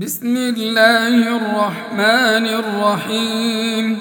بسم الله الرحمن الرحيم.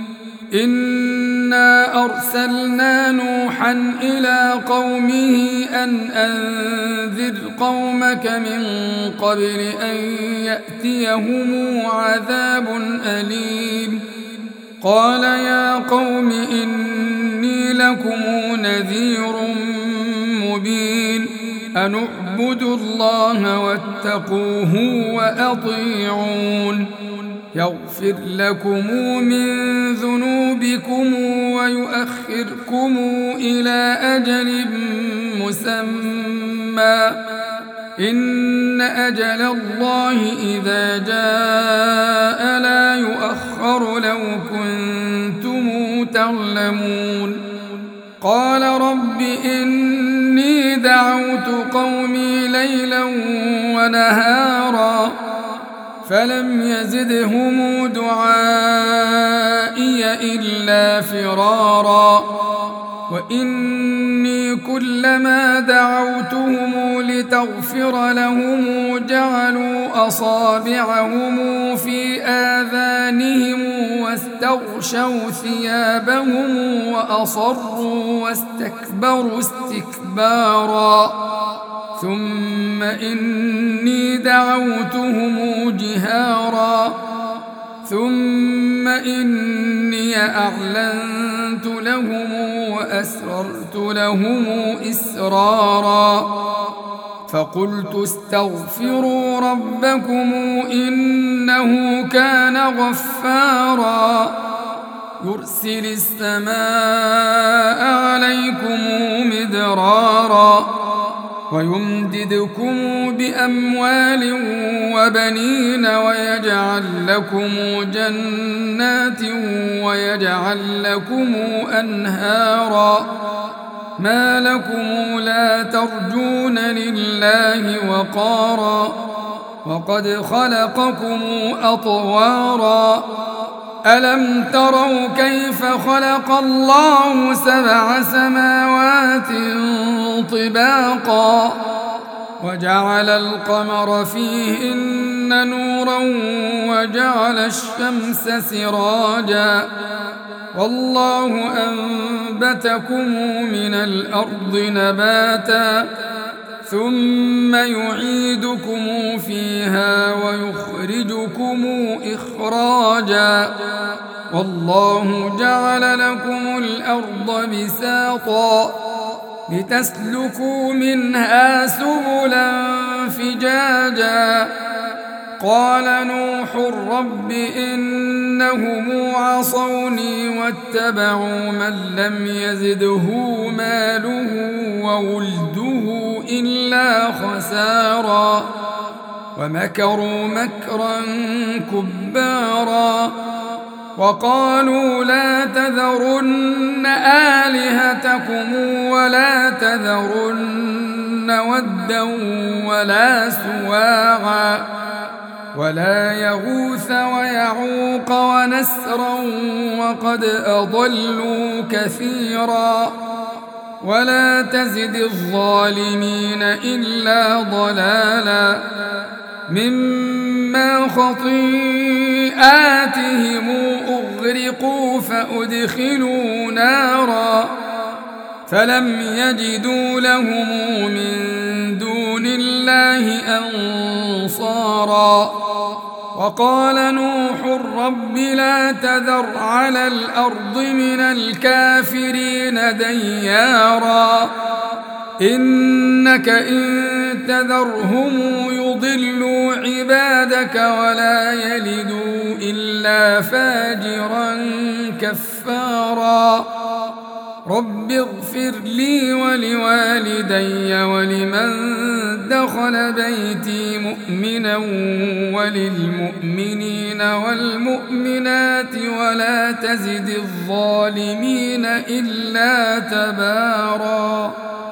إنا أرسلنا نوحا إلى قومه أن أنذر قومك من قبل أن يأتيهم عذاب أليم. قال يا قوم إني لكم نذير مبين. أن اعبدوا الله واتقوه وأطيعون يغفر لكم من ذنوبكم ويؤخركم إلى أجل مسمى إن أجل الله إذا جاء لا يؤخر لو كنتم تعلمون. قال رب إني دعوت قومي ليلا ونهارا فلم يزدهم دعائي إلا فرارا. وإني كلما دعوتهم لتغفر لهم جعلوا أصابعهم في آذانهم واستغشوا ثيابهم وأصروا واستكبروا استكبارا. ثم إني دعوتهم جهارا ثم إني أعلنت لهم وأسررت لهم إسرارا. فقلت استغفروا ربكم إنه كان غفارا يرسل السماء عليكم مدرارا ويمددكم بأموال وبنين ويجعل لكم جنات ويجعل لكم أنهارا. ما لكم لا ترجون لله وقارا وقد خلقكم أطوارا. ألم تروا كيف خلق الله 7 سماوات طباقا وجعل القمر فيهن نورا وجعل الشمس سراجا والله أنبتكم من الأرض نباتا ثم يعيدكم فيها ويخرجكم إخراجا والله جعل لكم الأرض بساطا لتسلكوا منها سبلا فجاجا. قال نوح رب إنهم عصوني واتبعوا من لم يزده ماله وولده إلا خسارا ومكروا مكرا كبارا. وقالوا لا تذرن آلهتكم ولا تذرن ودا ولا سواعا ولا يغوث ويعوق ونسرا وقد أضلوا كثيرا ولا تزد الظالمين إلا ضلالا. مما خطيئاتهم أغرقوا فأدخلوا نارا فلم يجدوا لهم من دون الله أنصارا. وقال نوح رب لا تذر على الأرض من الكافرين ديارا إنك إن تذرهم يضلوا عبادك ولا يلدوا إلا فاجرا كفارا. رب اغفر لي ولوالدي ولمن دخل بيتي مؤمنا وللمؤمنين والمؤمنات ولا تزد الظالمين إلا تبارا.